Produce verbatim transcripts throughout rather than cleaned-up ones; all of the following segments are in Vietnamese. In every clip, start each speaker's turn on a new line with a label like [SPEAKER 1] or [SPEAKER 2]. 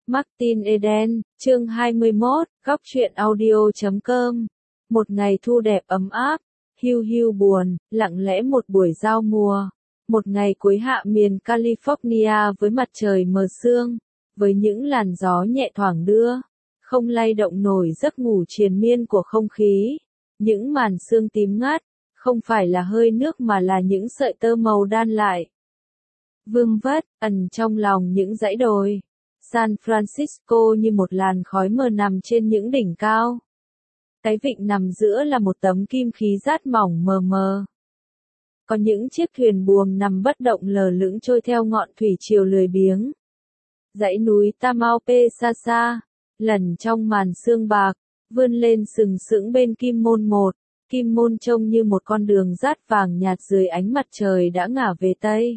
[SPEAKER 1] Martin Eden, chương hai mươi mốt, góc truyện audio chấm com. Một ngày thu đẹp ấm áp, hiu hiu buồn, lặng lẽ một buổi giao mùa. Một ngày cuối hạ miền California với mặt trời mờ sương, với những làn gió nhẹ thoảng đưa, không lay động nổi giấc ngủ triền miên của không khí. Những màn sương tím ngắt, không phải là hơi nước mà là những sợi tơ màu đan lại. Vương vất, ẩn trong lòng những dãy đồi. San Francisco như một làn khói mờ nằm trên những đỉnh cao. Cái vịnh nằm giữa là một tấm kim khí rát mỏng mờ mờ. Có những chiếc thuyền buồm nằm bất động lờ lững trôi theo ngọn thủy triều lười biếng. Dãy núi Tamalpais xa xa, lẩn trong màn sương bạc, vươn lên sừng sững bên Kim Môn một. Kim Môn trông như một con đường rát vàng nhạt dưới ánh mặt trời đã ngả về Tây.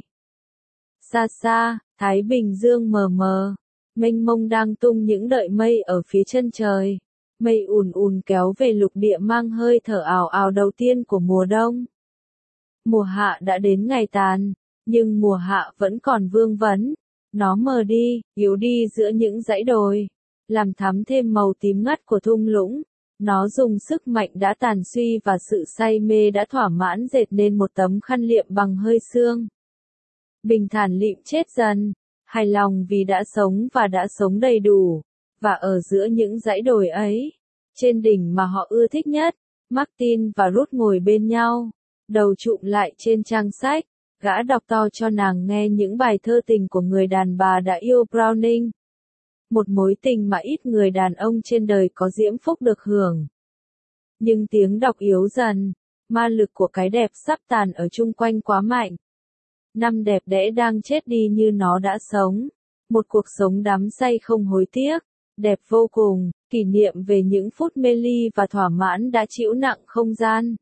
[SPEAKER 1] Xa xa, Thái Bình Dương mờ mờ, mênh mông đang tung những đợi mây ở phía chân trời. Mây ùn ùn kéo về lục địa mang hơi thở ào ào đầu tiên của mùa đông. Mùa hạ đã đến ngày tàn, nhưng mùa hạ vẫn còn vương vấn. Nó mờ đi, yếu đi giữa những dãy đồi, làm thắm thêm màu tím ngắt của thung lũng. Nó dùng sức mạnh đã tàn suy và sự say mê đã thỏa mãn dệt nên một tấm khăn liệm bằng hơi sương. Bình thản liệm chết dần, hài lòng vì đã sống và đã sống đầy đủ. Và ở giữa những dãy đồi ấy, trên đỉnh mà họ ưa thích nhất, Martin và Ruth ngồi bên nhau, đầu chụm lại trên trang sách. Gã đọc to cho nàng nghe những bài thơ tình của người đàn bà đã yêu Browning. Một mối tình mà ít người đàn ông trên đời có diễm phúc được hưởng. Nhưng tiếng đọc yếu dần, ma lực của cái đẹp sắp tàn ở chung quanh quá mạnh. Năm đẹp đẽ đang chết đi như nó đã sống. Một cuộc sống đắm say không hối tiếc, đẹp vô cùng, kỷ niệm về những phút mê ly và thỏa mãn đã trĩu nặng không gian.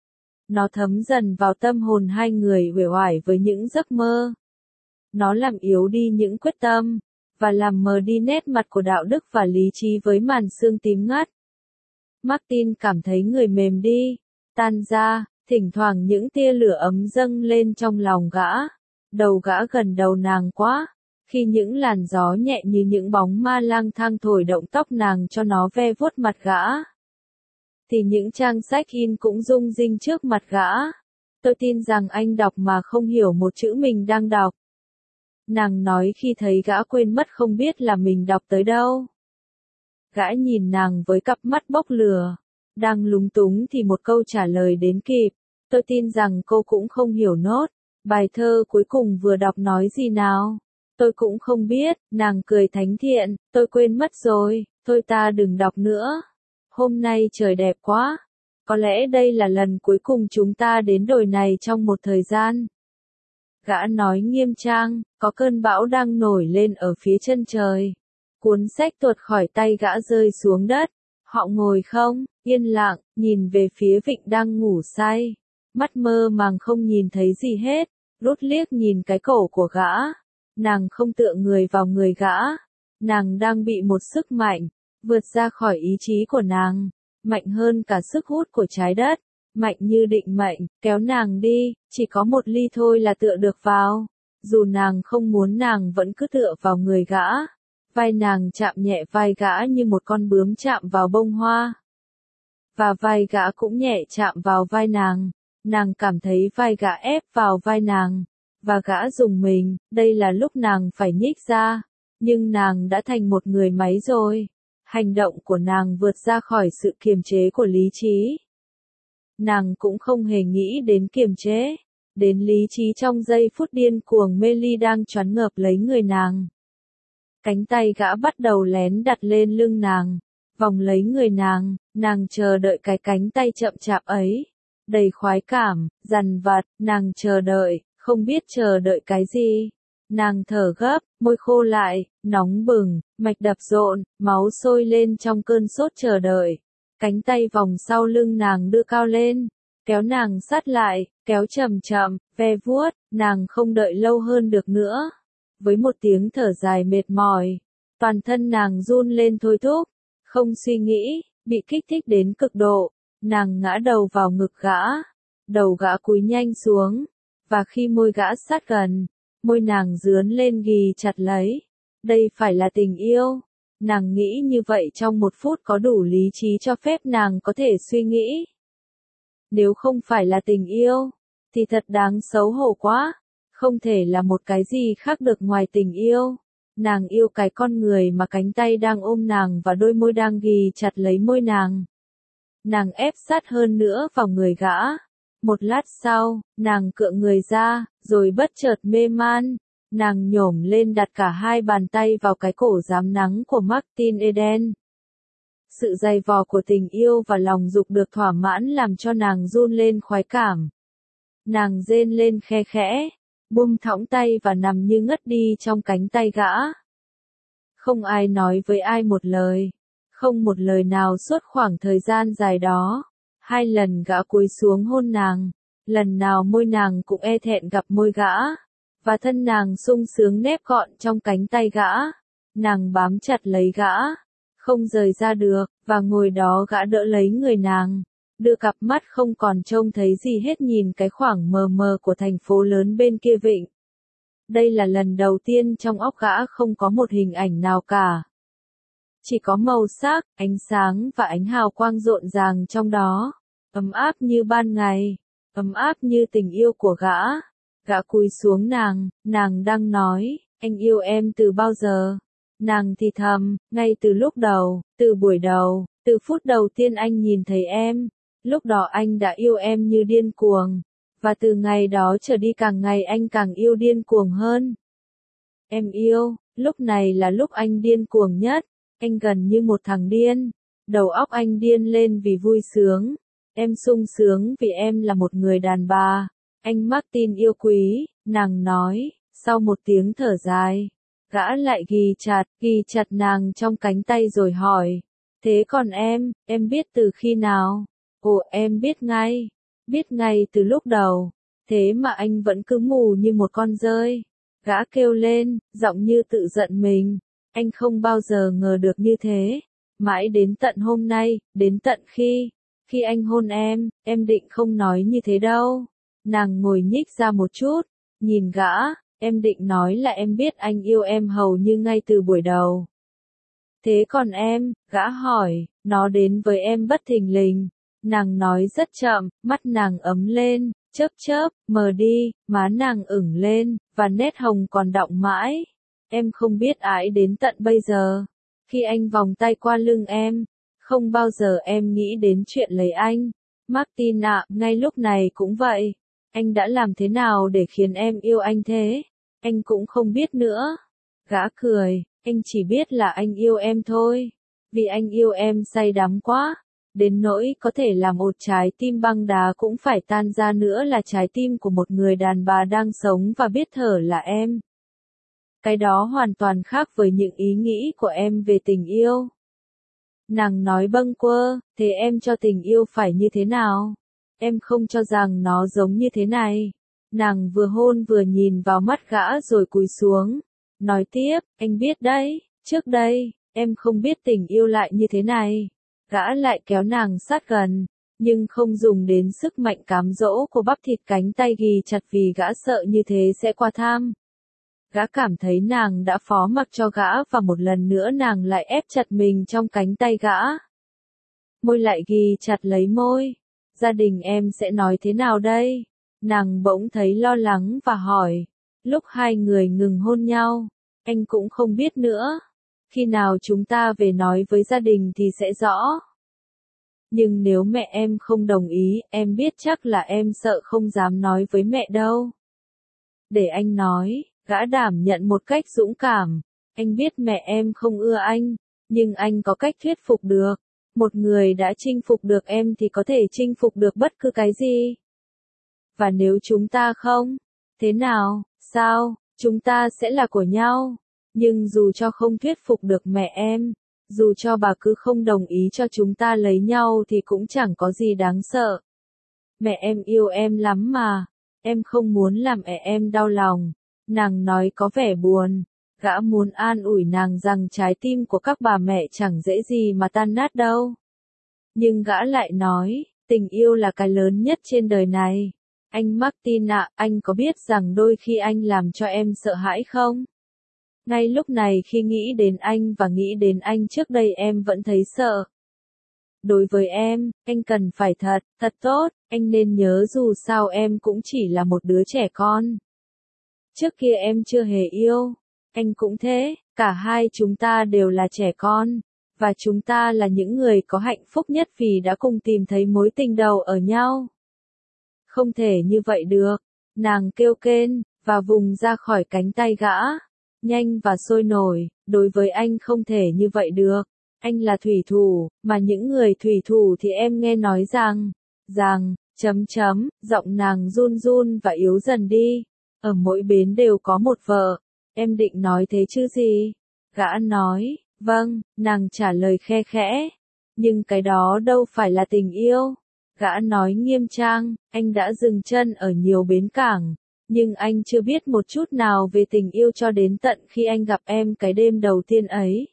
[SPEAKER 1] Nó thấm dần vào tâm hồn hai người uể oải với những giấc mơ. Nó làm yếu đi những quyết tâm, và làm mờ đi nét mặt của đạo đức và lý trí với màn sương tím ngắt. Martin cảm thấy người mềm đi, tan ra, thỉnh thoảng những tia lửa ấm dâng lên trong lòng gã. Đầu gã gần đầu nàng quá, khi những làn gió nhẹ như những bóng ma lang thang thổi động tóc nàng cho nó ve vuốt mặt gã. Thì những trang sách in cũng rung rinh trước mặt gã. Tôi tin rằng anh đọc mà không hiểu một chữ mình đang đọc. Nàng nói khi thấy gã quên mất không biết là mình đọc tới đâu. Gã nhìn nàng với cặp mắt bốc lửa. Đang lúng túng thì một câu trả lời đến kịp. Tôi tin rằng cô cũng không hiểu nốt. Bài thơ cuối cùng vừa đọc nói gì nào? Tôi cũng không biết. Nàng cười thánh thiện. Tôi quên mất rồi. Thôi ta đừng đọc nữa. Hôm nay trời đẹp quá. Có lẽ đây là lần cuối cùng chúng ta đến đồi này trong một thời gian. Gã nói nghiêm trang, có cơn bão đang nổi lên ở phía chân trời. Cuốn sách tuột khỏi tay gã rơi xuống đất. Họ ngồi không, yên lặng, nhìn về phía vịnh đang ngủ say. Mắt mơ màng không nhìn thấy gì hết. Rút liếc nhìn cái cổ của gã. Nàng không tựa người vào người gã. Nàng đang bị một sức mạnh vượt ra khỏi ý chí của nàng, mạnh hơn cả sức hút của trái đất, mạnh như định mệnh, kéo nàng đi, chỉ có một ly thôi là tựa được vào. Dù nàng không muốn nàng vẫn cứ tựa vào người gã. Vai nàng chạm nhẹ vai gã như một con bướm chạm vào bông hoa. Và vai gã cũng nhẹ chạm vào vai nàng. Nàng cảm thấy vai gã ép vào vai nàng. Và gã rùng mình, đây là lúc nàng phải nhích ra. Nhưng nàng đã thành một người máy rồi. Hành động của nàng vượt ra khỏi sự kiềm chế của lý trí. Nàng cũng không hề nghĩ đến kiềm chế, đến lý trí trong giây phút điên cuồng mê ly đang choáng ngợp lấy người nàng. Cánh tay gã bắt đầu lén đặt lên lưng nàng, vòng lấy người nàng, nàng chờ đợi cái cánh tay chậm chạp ấy. Đầy khoái cảm, dằn vặt, nàng chờ đợi, không biết chờ đợi cái gì. Nàng thở gấp, môi khô lại, nóng bừng, mạch đập rộn, máu sôi lên trong cơn sốt chờ đợi. Cánh tay vòng sau lưng nàng đưa cao lên, kéo nàng sát lại, kéo chậm chậm, ve vuốt, nàng không đợi lâu hơn được nữa. Với một tiếng thở dài mệt mỏi, toàn thân nàng run lên thôi thúc, không suy nghĩ, bị kích thích đến cực độ, nàng ngã đầu vào ngực gã, đầu gã cúi nhanh xuống, và khi môi gã sát gần, môi nàng dướn lên ghì chặt lấy. Đây phải là tình yêu. Nàng nghĩ như vậy trong một phút có đủ lý trí cho phép nàng có thể suy nghĩ. Nếu không phải là tình yêu, thì thật đáng xấu hổ quá. Không thể là một cái gì khác được ngoài tình yêu. Nàng yêu cái con người mà cánh tay đang ôm nàng và đôi môi đang ghì chặt lấy môi nàng. Nàng ép sát hơn nữa vào người gã. Một lát sau, nàng cựa người ra, rồi bất chợt mê man. Nàng nhổm lên đặt cả hai bàn tay vào cái cổ rám nắng của Martin Eden. Sự dày vò của tình yêu và lòng dục được thỏa mãn làm cho nàng run lên khoái cảm. Nàng rên lên khe khẽ, buông thõng tay và nằm như ngất đi trong cánh tay gã. Không ai nói với ai một lời, không một lời nào suốt khoảng thời gian dài đó. Hai lần gã cúi xuống hôn nàng, lần nào môi nàng cũng e thẹn gặp môi gã, và thân nàng sung sướng nép gọn trong cánh tay gã. Nàng bám chặt lấy gã, không rời ra được, và ngồi đó gã đỡ lấy người nàng, đưa cặp mắt không còn trông thấy gì hết nhìn cái khoảng mờ mờ của thành phố lớn bên kia vịnh. Đây là lần đầu tiên trong óc gã không có một hình ảnh nào cả. Chỉ có màu sắc, ánh sáng và ánh hào quang rộn ràng trong đó, ấm áp như ban ngày, ấm áp như tình yêu của gã. Gã cúi xuống nàng, nàng đang nói, anh yêu em từ bao giờ? Nàng thì thầm, ngay từ lúc đầu, từ buổi đầu, từ phút đầu tiên anh nhìn thấy em. Lúc đó anh đã yêu em như điên cuồng, và từ ngày đó trở đi càng ngày anh càng yêu điên cuồng hơn. Em yêu, lúc này là lúc anh điên cuồng nhất, anh gần như một thằng điên. Đầu óc anh điên lên vì vui sướng, em sung sướng vì em là một người đàn bà. Anh Martin yêu quý, nàng nói, sau một tiếng thở dài. Gã lại ghì chặt, ghì chặt nàng trong cánh tay rồi hỏi. Thế còn em, em biết từ khi nào? Ồ, em biết ngay, biết ngay từ lúc đầu. Thế mà anh vẫn cứ mù như một con dơi. Gã kêu lên, giọng như tự giận mình. Anh không bao giờ ngờ được như thế. Mãi đến tận hôm nay, đến tận khi, khi anh hôn em, em định không nói như thế đâu. Nàng ngồi nhích ra một chút, nhìn gã, em định nói là em biết anh yêu em hầu như ngay từ buổi đầu. Thế còn em, gã hỏi, nó đến với em bất thình lình. Nàng nói rất chậm, mắt nàng ấm lên, chớp chớp, mờ đi, má nàng ửng lên, và nét hồng còn đọng mãi. Em không biết ái đến tận bây giờ. Khi anh vòng tay qua lưng em, không bao giờ em nghĩ đến chuyện lấy anh. Martin ạ, ngay lúc này cũng vậy. Anh đã làm thế nào để khiến em yêu anh thế? Anh cũng không biết nữa. Gã cười, anh chỉ biết là anh yêu em thôi. Vì anh yêu em say đắm quá. Đến nỗi có thể làm một trái tim băng đá cũng phải tan ra nữa là trái tim của một người đàn bà đang sống và biết thở là em. Cái đó hoàn toàn khác với những ý nghĩ của em về tình yêu. Nàng nói bâng quơ, thế em cho tình yêu phải như thế nào? Em không cho rằng nó giống như thế này. Nàng vừa hôn vừa nhìn vào mắt gã rồi cúi xuống. Nói tiếp, anh biết đấy, trước đây, em không biết tình yêu lại như thế này. Gã lại kéo nàng sát gần, nhưng không dùng đến sức mạnh cám dỗ của bắp thịt cánh tay ghì chặt vì gã sợ như thế sẽ qua tham. Gã cảm thấy nàng đã phó mặc cho gã và một lần nữa nàng lại ép chặt mình trong cánh tay gã. Môi lại ghì chặt lấy môi. Gia đình em sẽ nói thế nào đây? Nàng bỗng thấy lo lắng và hỏi. Lúc hai người ngừng hôn nhau, anh cũng không biết nữa. Khi nào chúng ta về nói với gia đình thì sẽ rõ. Nhưng nếu mẹ em không đồng ý, em biết chắc là em sợ không dám nói với mẹ đâu. Để anh nói, gã đảm nhận một cách dũng cảm. Anh biết mẹ em không ưa anh, nhưng anh có cách thuyết phục được. Một người đã chinh phục được em thì có thể chinh phục được bất cứ cái gì. Và nếu chúng ta không, thế nào, sao, chúng ta sẽ là của nhau. Nhưng dù cho không thuyết phục được mẹ em, dù cho bà cứ không đồng ý cho chúng ta lấy nhau thì cũng chẳng có gì đáng sợ. Mẹ em yêu em lắm mà, em không muốn làm mẹ em đau lòng. Nàng nói có vẻ buồn, gã muốn an ủi nàng rằng trái tim của các bà mẹ chẳng dễ gì mà tan nát đâu. Nhưng gã lại nói, tình yêu là cái lớn nhất trên đời này. Anh Martin ạ, anh có biết rằng đôi khi anh làm cho em sợ hãi không? Ngay lúc này khi nghĩ đến anh và nghĩ đến anh trước đây em vẫn thấy sợ. Đối với em, anh cần phải thật, thật tốt, anh nên nhớ dù sao em cũng chỉ là một đứa trẻ con. Trước kia em chưa hề yêu, anh cũng thế, cả hai chúng ta đều là trẻ con, và chúng ta là những người có hạnh phúc nhất vì đã cùng tìm thấy mối tình đầu ở nhau. Không thể như vậy được, nàng kêu kên, và vùng ra khỏi cánh tay gã, nhanh và sôi nổi, đối với anh không thể như vậy được. Anh là thủy thủ, mà những người thủy thủ thì em nghe nói rằng, rằng, chấm chấm, giọng nàng run run và yếu dần đi. Ở mỗi bến đều có một vợ, em định nói thế chứ gì? Gã nói, vâng, nàng trả lời khe khẽ. Nhưng cái đó đâu phải là tình yêu. Gã nói nghiêm trang, anh đã dừng chân ở nhiều bến cảng, nhưng anh chưa biết một chút nào về tình yêu cho đến tận khi anh gặp em cái đêm đầu tiên ấy.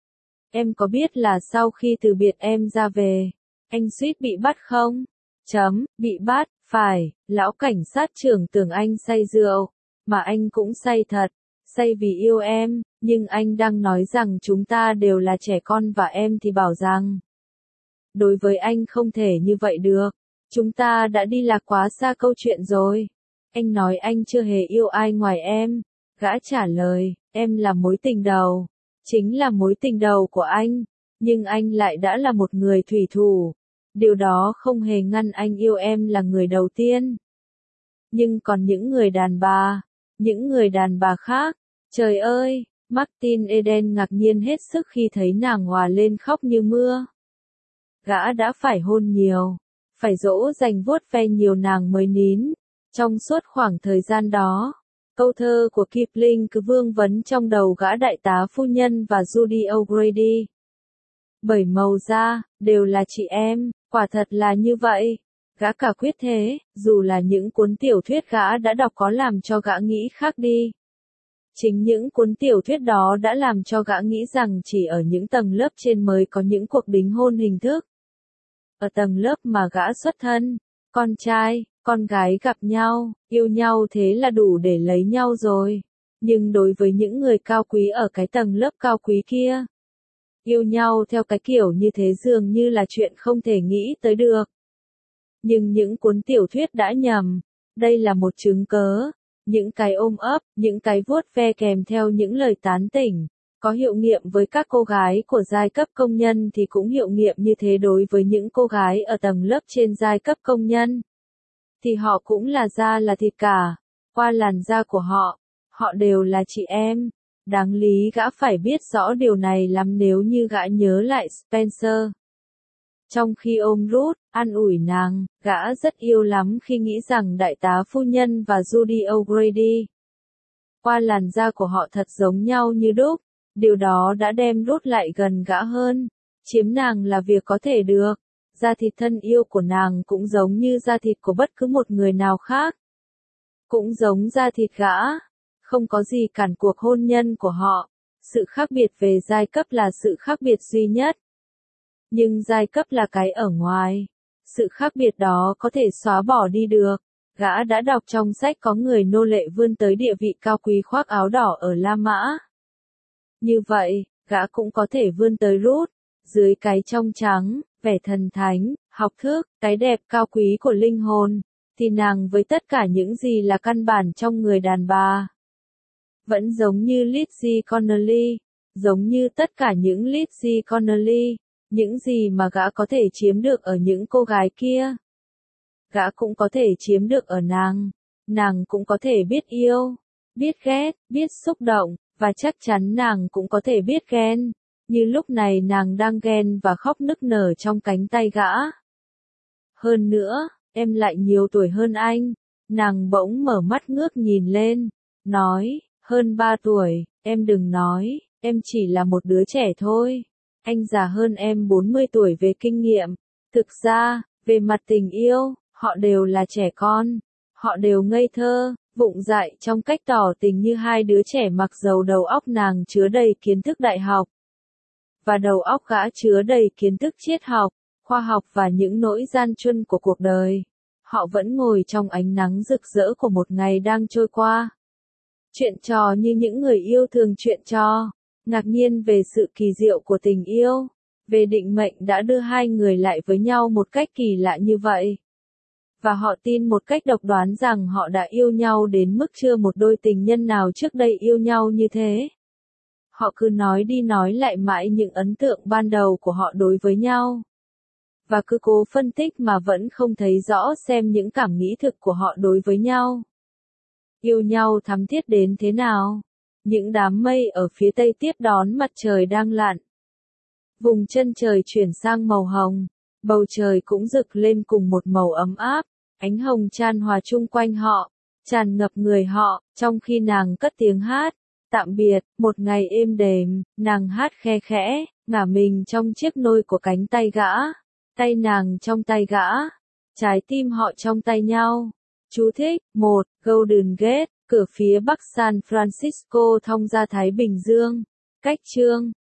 [SPEAKER 1] Em có biết là sau khi từ biệt em ra về, anh suýt bị bắt không? Chấm, bị bắt, phải, lão cảnh sát trưởng tưởng anh say rượu, mà anh cũng say thật, say vì yêu em, nhưng anh đang nói rằng chúng ta đều là trẻ con và em thì bảo rằng, đối với anh không thể như vậy được, chúng ta đã đi lạc quá xa câu chuyện rồi. Anh nói anh chưa hề yêu ai ngoài em, gã trả lời, em là mối tình đầu. Chính là mối tình đầu của anh, nhưng anh lại đã là một người thủy thủ. Điều đó không hề ngăn anh yêu em là người đầu tiên. Nhưng còn những người đàn bà, những người đàn bà khác, trời ơi, Martin Eden ngạc nhiên hết sức khi thấy nàng hòa lên khóc như mưa. Gã đã phải hôn nhiều, phải dỗ dành vuốt ve nhiều nàng mới nín. Trong suốt khoảng thời gian đó, câu thơ của Kipling cứ vương vấn trong đầu gã đại tá phu nhân và Judy O'Grady. Bởi màu da, đều là chị em, quả thật là như vậy. Gã cả quyết thế, dù là những cuốn tiểu thuyết gã đã đọc có làm cho gã nghĩ khác đi. Chính những cuốn tiểu thuyết đó đã làm cho gã nghĩ rằng chỉ ở những tầng lớp trên mới có những cuộc đính hôn hình thức. Ở tầng lớp mà gã xuất thân, con trai, con gái gặp nhau, yêu nhau thế là đủ để lấy nhau rồi. Nhưng đối với những người cao quý ở cái tầng lớp cao quý kia, yêu nhau theo cái kiểu như thế dường như là chuyện không thể nghĩ tới được. Nhưng những cuốn tiểu thuyết đã nhầm, đây là một chứng cớ, những cái ôm ấp, những cái vuốt ve kèm theo những lời tán tỉnh, có hiệu nghiệm với các cô gái của giai cấp công nhân thì cũng hiệu nghiệm như thế đối với những cô gái ở tầng lớp trên giai cấp công nhân. Thì họ cũng là da là thịt cả, qua làn da của họ, họ đều là chị em. Đáng lý gã phải biết rõ điều này lắm nếu như gã nhớ lại Spencer. Trong khi ôm Ruth, an ủi nàng, gã rất yêu lắm khi nghĩ rằng đại tá phu nhân và Judy O'Grady. Qua làn da của họ thật giống nhau như đúc, điều đó đã đem Ruth lại gần gã hơn. Chiếm nàng là việc có thể được. Da thịt thân yêu của nàng cũng giống như da thịt của bất cứ một người nào khác. Cũng giống da thịt gã. Không có gì cản cuộc hôn nhân của họ. Sự khác biệt về giai cấp là sự khác biệt duy nhất. Nhưng giai cấp là cái ở ngoài. Sự khác biệt đó có thể xóa bỏ đi được. Gã đã đọc trong sách có người nô lệ vươn tới địa vị cao quý khoác áo đỏ ở La Mã. Như vậy, gã cũng có thể vươn tới Ruth, dưới cái trong trắng, vẻ thần thánh, học thức, cái đẹp cao quý của linh hồn, thì nàng với tất cả những gì là căn bản trong người đàn bà. Vẫn giống như Lizzie Connolly, giống như tất cả những Lizzie Connolly, những gì mà gã có thể chiếm được ở những cô gái kia. Gã cũng có thể chiếm được ở nàng, nàng cũng có thể biết yêu, biết ghét, biết xúc động, và chắc chắn nàng cũng có thể biết ghen. Như lúc này nàng đang ghen và khóc nức nở trong cánh tay gã. Hơn nữa, em lại nhiều tuổi hơn anh. Nàng bỗng mở mắt ngước nhìn lên, nói, hơn ba tuổi, em đừng nói, em chỉ là một đứa trẻ thôi. Anh già hơn em bốn mươi tuổi về kinh nghiệm. Thực ra, về mặt tình yêu, họ đều là trẻ con. Họ đều ngây thơ, vụng dại trong cách tỏ tình như hai đứa trẻ mặc dầu đầu óc nàng chứa đầy kiến thức đại học. Và đầu óc gã chứa đầy kiến thức triết học, khoa học và những nỗi gian truân của cuộc đời. Họ vẫn ngồi trong ánh nắng rực rỡ của một ngày đang trôi qua. Chuyện trò như những người yêu thường chuyện trò, ngạc nhiên về sự kỳ diệu của tình yêu, về định mệnh đã đưa hai người lại với nhau một cách kỳ lạ như vậy. Và họ tin một cách độc đoán rằng họ đã yêu nhau đến mức chưa một đôi tình nhân nào trước đây yêu nhau như thế. Họ cứ nói đi nói lại mãi những ấn tượng ban đầu của họ đối với nhau. Và cứ cố phân tích mà vẫn không thấy rõ xem những cảm nghĩ thực của họ đối với nhau. Yêu nhau thắm thiết đến thế nào? Những đám mây ở phía tây tiếp đón mặt trời đang lặn. Vùng chân trời chuyển sang màu hồng, bầu trời cũng rực lên cùng một màu ấm áp, ánh hồng chan hòa chung quanh họ, tràn ngập người họ, trong khi nàng cất tiếng hát. Tạm biệt, một ngày êm đềm, nàng hát khe khẽ, ngả mình trong chiếc nôi của cánh tay gã, tay nàng trong tay gã, trái tim họ trong tay nhau. Chú thích, một, Golden Gate, cửa phía bắc San Francisco thông ra Thái Bình Dương. Cách chương